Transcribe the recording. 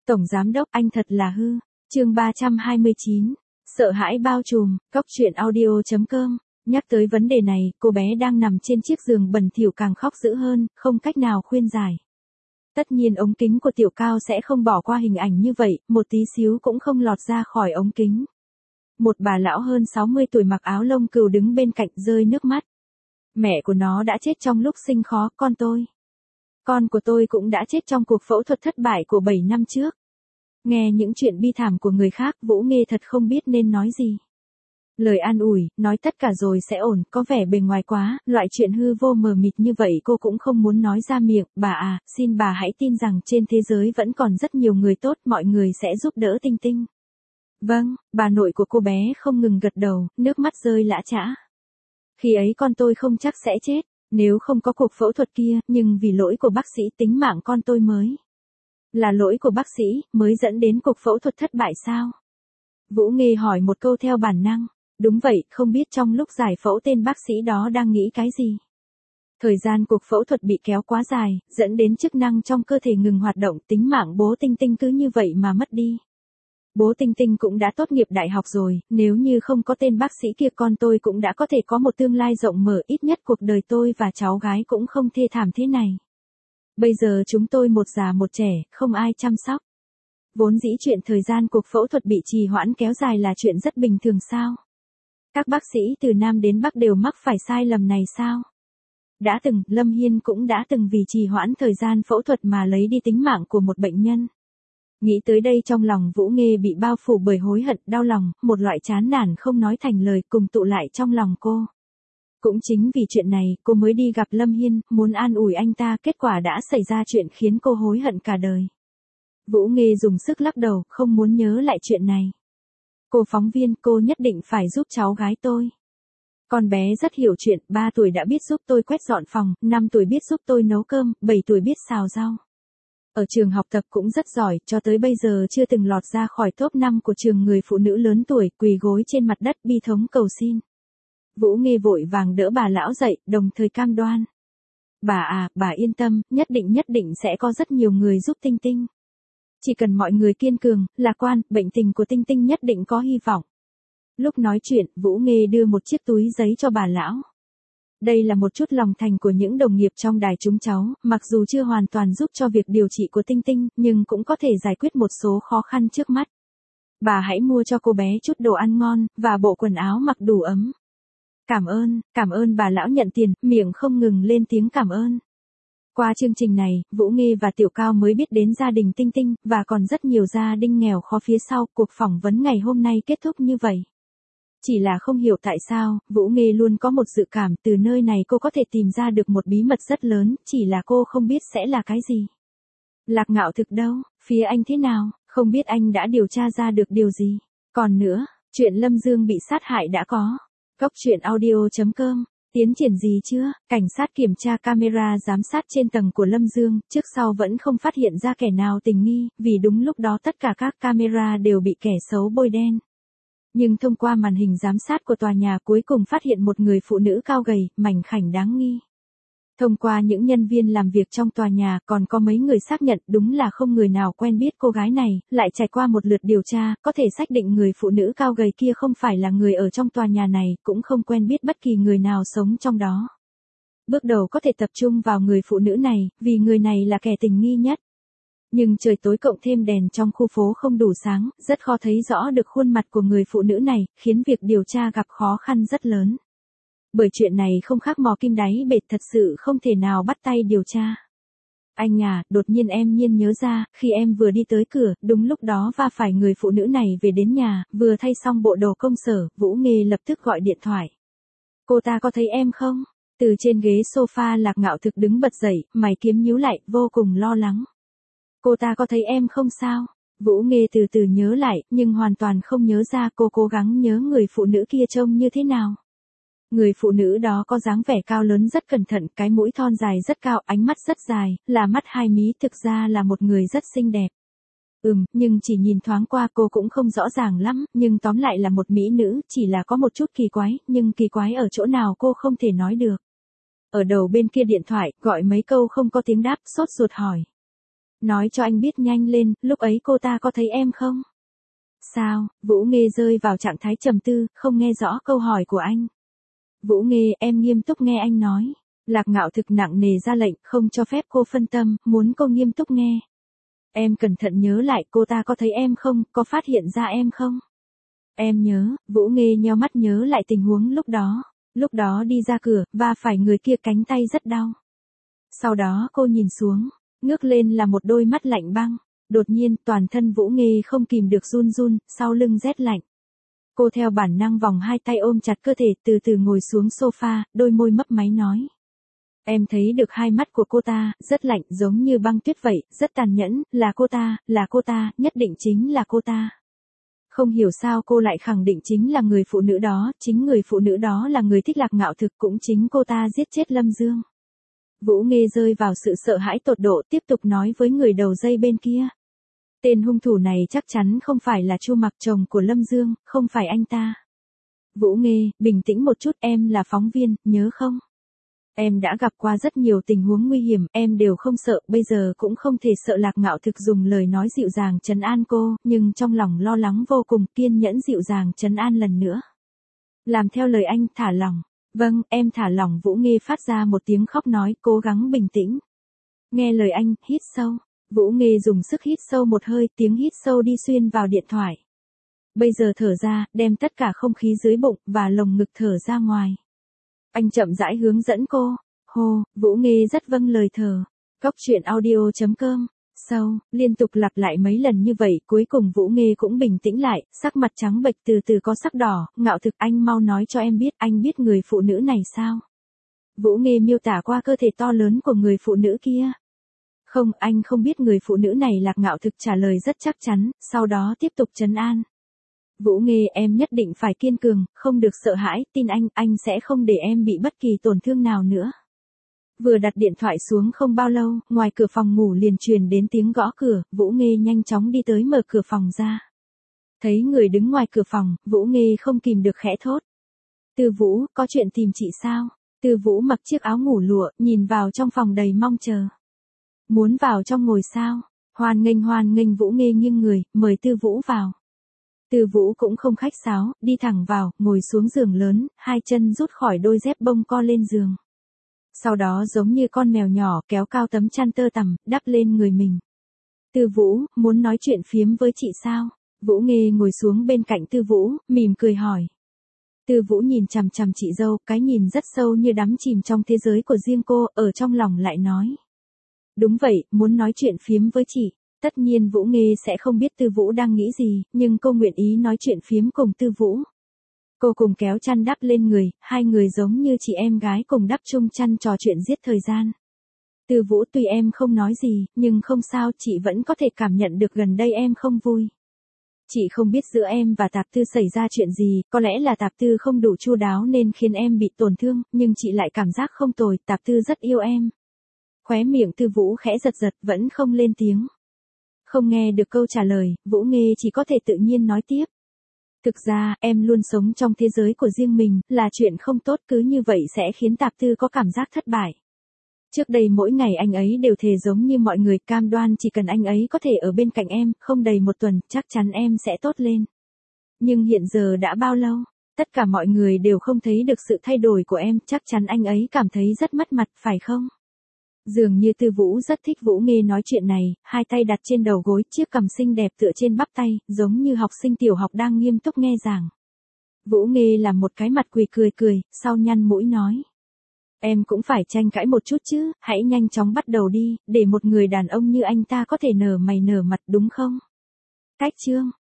Tổng giám đốc anh thật là hư. Chương 329. Sợ hãi bao trùm. Cóc truyện audio.com. Nhắc tới vấn đề này, cô bé đang nằm trên chiếc giường bẩn thỉu càng khóc dữ hơn, không cách nào khuyên giải. Tất nhiên ống kính của Tiểu Cao sẽ không bỏ qua hình ảnh như vậy, một tí xíu cũng không lọt ra khỏi ống kính. Một bà lão hơn 60 tuổi mặc áo lông cừu đứng bên cạnh rơi nước mắt. Mẹ của nó đã chết trong lúc sinh khó, con của tôi cũng đã chết trong cuộc phẫu thuật thất bại của 7 năm trước. Nghe những chuyện bi thảm của người khác, Vũ Nghê thật không biết nên nói gì. Lời an ủi, nói tất cả rồi sẽ ổn, có vẻ bề ngoài quá, loại chuyện hư vô mờ mịt như vậy cô cũng không muốn nói ra miệng. Bà à, xin bà hãy tin rằng trên thế giới vẫn còn rất nhiều người tốt, mọi người sẽ giúp đỡ Tinh Tinh. Vâng, bà nội của cô bé không ngừng gật đầu, nước mắt rơi lã chã. Khi ấy con tôi không chắc sẽ chết, nếu không có cuộc phẫu thuật kia, nhưng vì lỗi của bác sĩ tính mạng con tôi mới. Là lỗi của bác sĩ, mới dẫn đến cuộc phẫu thuật thất bại sao? Vũ Nghê hỏi một câu theo bản năng. Đúng vậy, không biết trong lúc giải phẫu tên bác sĩ đó đang nghĩ cái gì. Thời gian cuộc phẫu thuật bị kéo quá dài, dẫn đến chức năng trong cơ thể ngừng hoạt động, tính mạng bố Tinh Tinh cứ như vậy mà mất đi. Bố Tinh Tinh cũng đã tốt nghiệp đại học rồi, nếu như không có tên bác sĩ kia con tôi cũng đã có thể có một tương lai rộng mở, ít nhất cuộc đời tôi và cháu gái cũng không thê thảm thế này. Bây giờ chúng tôi một già một trẻ, không ai chăm sóc. Vốn dĩ chuyện thời gian cuộc phẫu thuật bị trì hoãn kéo dài là chuyện rất bình thường sao? Các bác sĩ từ Nam đến Bắc đều mắc phải sai lầm này sao? Đã từng, Lâm Hiên cũng đã từng vì trì hoãn thời gian phẫu thuật mà lấy đi tính mạng của một bệnh nhân. Nghĩ tới đây trong lòng Vũ Nghê bị bao phủ bởi hối hận, đau lòng, một loại chán nản không nói thành lời cùng tụ lại trong lòng cô. Cũng chính vì chuyện này, cô mới đi gặp Lâm Hiên, muốn an ủi anh ta, kết quả đã xảy ra chuyện khiến cô hối hận cả đời. Vũ Nghê dùng sức lắc đầu, không muốn nhớ lại chuyện này. Cô phóng viên, cô nhất định phải giúp cháu gái tôi. Con bé rất hiểu chuyện, 3 tuổi đã biết giúp tôi quét dọn phòng, 5 tuổi biết giúp tôi nấu cơm, 7 tuổi biết xào rau. Ở trường học tập cũng rất giỏi, cho tới bây giờ chưa từng lọt ra khỏi top 5 của trường người phụ nữ lớn tuổi, quỳ gối trên mặt đất bi thống cầu xin. Vũ Nghê vội vàng đỡ bà lão dậy, đồng thời cam đoan. Bà à, bà yên tâm, nhất định sẽ có rất nhiều người giúp Tinh Tinh. Chỉ cần mọi người kiên cường, lạc quan, bệnh tình của Tinh Tinh nhất định có hy vọng. Lúc nói chuyện, Vũ Nghê đưa một chiếc túi giấy cho bà lão. Đây là một chút lòng thành của những đồng nghiệp trong đài chúng cháu, mặc dù chưa hoàn toàn giúp cho việc điều trị của Tinh Tinh, nhưng cũng có thể giải quyết một số khó khăn trước mắt. Bà hãy mua cho cô bé chút đồ ăn ngon, và bộ quần áo mặc đủ ấm. Cảm ơn bà lão nhận tiền, miệng không ngừng lên tiếng cảm ơn. Qua chương trình này, Vũ Nghê và Tiểu Cao mới biết đến gia đình Tinh Tinh, và còn rất nhiều gia đình nghèo khó phía sau. Cuộc phỏng vấn ngày hôm nay kết thúc như vậy. Chỉ là không hiểu tại sao, Vũ Nghê luôn có một dự cảm từ nơi này cô có thể tìm ra được một bí mật rất lớn, chỉ là cô không biết sẽ là cái gì. Lạc Ngạo Thực đâu, phía anh thế nào, không biết anh đã điều tra ra được điều gì. Còn nữa, chuyện Lâm Dương bị sát hại đã có. Cóc truyện audio.com. Tiến triển gì chưa? Cảnh sát kiểm tra camera giám sát trên tầng của Lâm Dương, trước sau vẫn không phát hiện ra kẻ nào tình nghi, vì đúng lúc đó tất cả các camera đều bị kẻ xấu bôi đen. Nhưng thông qua màn hình giám sát của tòa nhà cuối cùng phát hiện một người phụ nữ cao gầy, mảnh khảnh đáng nghi. Thông qua những nhân viên làm việc trong tòa nhà, còn có mấy người xác nhận đúng là không người nào quen biết cô gái này, lại trải qua một lượt điều tra, có thể xác định người phụ nữ cao gầy kia không phải là người ở trong tòa nhà này, cũng không quen biết bất kỳ người nào sống trong đó. Bước đầu có thể tập trung vào người phụ nữ này, vì người này là kẻ tình nghi nhất. Nhưng trời tối cộng thêm đèn trong khu phố không đủ sáng, rất khó thấy rõ được khuôn mặt của người phụ nữ này, khiến việc điều tra gặp khó khăn rất lớn. Bởi chuyện này không khác mò kim đáy bể, thật sự không thể nào bắt tay điều tra. Anh à, đột nhiên em nhớ ra, khi em vừa đi tới cửa, đúng lúc đó va phải người phụ nữ này về đến nhà, vừa thay xong bộ đồ công sở, Vũ Nghê lập tức gọi điện thoại. Cô ta có thấy em không? Từ trên ghế sofa Lạc Ngạo Thực đứng bật dậy, mày kiếm nhíu lại, vô cùng lo lắng. Cô ta có thấy em không sao? Vũ Nghê từ từ nhớ lại, nhưng hoàn toàn không nhớ ra. Cô cố gắng nhớ người phụ nữ kia trông như thế nào. Người phụ nữ đó có dáng vẻ cao lớn rất cẩn thận, cái mũi thon dài rất cao, ánh mắt rất dài, là mắt hai mí, thực ra là một người rất xinh đẹp. Nhưng chỉ nhìn thoáng qua cô cũng không rõ ràng lắm, nhưng tóm lại là một mỹ nữ, chỉ là có một chút kỳ quái, nhưng kỳ quái ở chỗ nào cô không thể nói được. Ở đầu bên kia điện thoại, gọi mấy câu không có tiếng đáp, sốt ruột hỏi. Nói cho anh biết nhanh lên, lúc ấy cô ta có thấy em không? Sao? Vũ Nghê rơi vào trạng thái trầm tư, không nghe rõ câu hỏi của anh. Vũ Nghê, em nghiêm túc nghe anh nói. Lạc Ngạo thực nặng nề ra lệnh, không cho phép cô phân tâm, muốn cô nghiêm túc nghe. Em cẩn thận nhớ lại, cô ta có thấy em không, có phát hiện ra em không? Em nhớ. Vũ Nghê nheo mắt nhớ lại tình huống lúc đó. Lúc đó đi ra cửa, va phải người kia cánh tay rất đau. Sau đó cô nhìn xuống, ngước lên là một đôi mắt lạnh băng. Đột nhiên, toàn thân Vũ Nghê không kìm được run run, sau lưng rét lạnh. Cô theo bản năng vòng hai tay ôm chặt cơ thể, từ từ ngồi xuống sofa, đôi môi mấp máy nói. Em thấy được hai mắt của cô ta, rất lạnh, giống như băng tuyết vậy, rất tàn nhẫn, là cô ta, nhất định chính là cô ta. Không hiểu sao cô lại khẳng định chính là người phụ nữ đó, chính người phụ nữ đó là người thích Lạc Ngạo thực, cũng chính cô ta giết chết Lâm Dương. Vũ Nghê rơi vào sự sợ hãi tột độ, tiếp tục nói với người đầu dây bên kia. Tên hung thủ này chắc chắn không phải là Chu Mặc, chồng của Lâm Dương, không phải anh ta. Vũ Nghê, bình tĩnh một chút, em là phóng viên, nhớ không? Em đã gặp qua rất nhiều tình huống nguy hiểm, em đều không sợ, bây giờ cũng không thể sợ. Lạc Ngạo thực dùng lời nói dịu dàng trấn an cô, nhưng trong lòng lo lắng vô cùng, kiên nhẫn dịu dàng trấn an lần nữa. Làm theo lời anh, thả lỏng. Vâng, em thả lỏng. Vũ Nghê phát ra một tiếng khóc nói, cố gắng bình tĩnh. Nghe lời anh, hít sâu. Vũ Nghê dùng sức hít sâu một hơi, tiếng hít sâu đi xuyên vào điện thoại. Bây giờ thở ra, đem tất cả không khí dưới bụng và lồng ngực thở ra ngoài. Anh chậm rãi hướng dẫn cô. Hô, Vũ Nghê rất vâng lời thở. Cóc truyện audio.com. Sâu, liên tục lặp lại mấy lần như vậy, cuối cùng Vũ Nghê cũng bình tĩnh lại, sắc mặt trắng bệch từ từ có sắc đỏ. Ngạo thực, anh mau nói cho em biết, anh biết người phụ nữ này sao? Vũ Nghê miêu tả qua cơ thể to lớn của người phụ nữ kia. Không, anh không biết người phụ nữ này. Lạc Ngạo thực trả lời rất chắc chắn, sau đó tiếp tục trấn an. Vũ Nghê, em nhất định phải kiên cường, không được sợ hãi, tin anh sẽ không để em bị bất kỳ tổn thương nào nữa. Vừa đặt điện thoại xuống không bao lâu, ngoài cửa phòng ngủ liền truyền đến tiếng gõ cửa, Vũ Nghê nhanh chóng đi tới mở cửa phòng ra. Thấy người đứng ngoài cửa phòng, Vũ Nghê không kìm được khẽ thốt. Tư Vũ, có chuyện tìm chị sao? Tư Vũ mặc chiếc áo ngủ lụa, nhìn vào trong phòng đầy mong chờ. Muốn vào trong ngồi sao? Hoan nghênh. Vũ Nghê nghiêng người, mời Tư Vũ vào. Tư Vũ cũng không khách sáo, đi thẳng vào, ngồi xuống giường lớn, hai chân rút khỏi đôi dép bông co lên giường. Sau đó giống như con mèo nhỏ kéo cao tấm chăn tơ tằm, đắp lên người mình. Tư Vũ, muốn nói chuyện phiếm với chị sao? Vũ Nghê ngồi xuống bên cạnh Tư Vũ, mỉm cười hỏi. Tư Vũ nhìn chằm chằm chị dâu, cái nhìn rất sâu như đắm chìm trong thế giới của riêng cô, ở trong lòng lại nói. Đúng vậy, muốn nói chuyện phiếm với chị. Tất nhiên Vũ Nghê sẽ không biết Tư Vũ đang nghĩ gì, nhưng cô nguyện ý nói chuyện phiếm cùng Tư Vũ. Cô cùng kéo chăn đắp lên người, hai người giống như chị em gái cùng đắp chung chăn trò chuyện giết thời gian. Tư Vũ, tuy em không nói gì, nhưng không sao, chị vẫn có thể cảm nhận được gần đây em không vui. Chị không biết giữa em và Tạp Tư xảy ra chuyện gì, có lẽ là Tạp Tư không đủ chu đáo nên khiến em bị tổn thương, nhưng chị lại cảm giác không tồi, Tạp Tư rất yêu em. Khóe miệng Tư Vũ khẽ giật vẫn không lên tiếng. Không nghe được câu trả lời, Vũ Nghê chỉ có thể tự nhiên nói tiếp. Thực ra, em luôn sống trong thế giới của riêng mình, là chuyện không tốt, cứ như vậy sẽ khiến Tạp Tư có cảm giác thất bại. Trước đây mỗi ngày anh ấy đều thề giống như mọi người, cam đoan chỉ cần anh ấy có thể ở bên cạnh em, không đầy một tuần, chắc chắn em sẽ tốt lên. Nhưng hiện giờ đã bao lâu, tất cả mọi người đều không thấy được sự thay đổi của em, chắc chắn anh ấy cảm thấy rất mất mặt, phải không? Dường như Tư Vũ rất thích Vũ Nghê nói chuyện này, hai tay đặt trên đầu gối, chiếc cằm xinh đẹp tựa trên bắp tay, giống như học sinh tiểu học đang nghiêm túc nghe giảng. Vũ Nghê làm một cái mặt quỳ cười, sau nhăn mũi nói. Em cũng phải tranh cãi một chút chứ, hãy nhanh chóng bắt đầu đi, để một người đàn ông như anh ta có thể nở mày nở mặt, đúng không? Cách chương.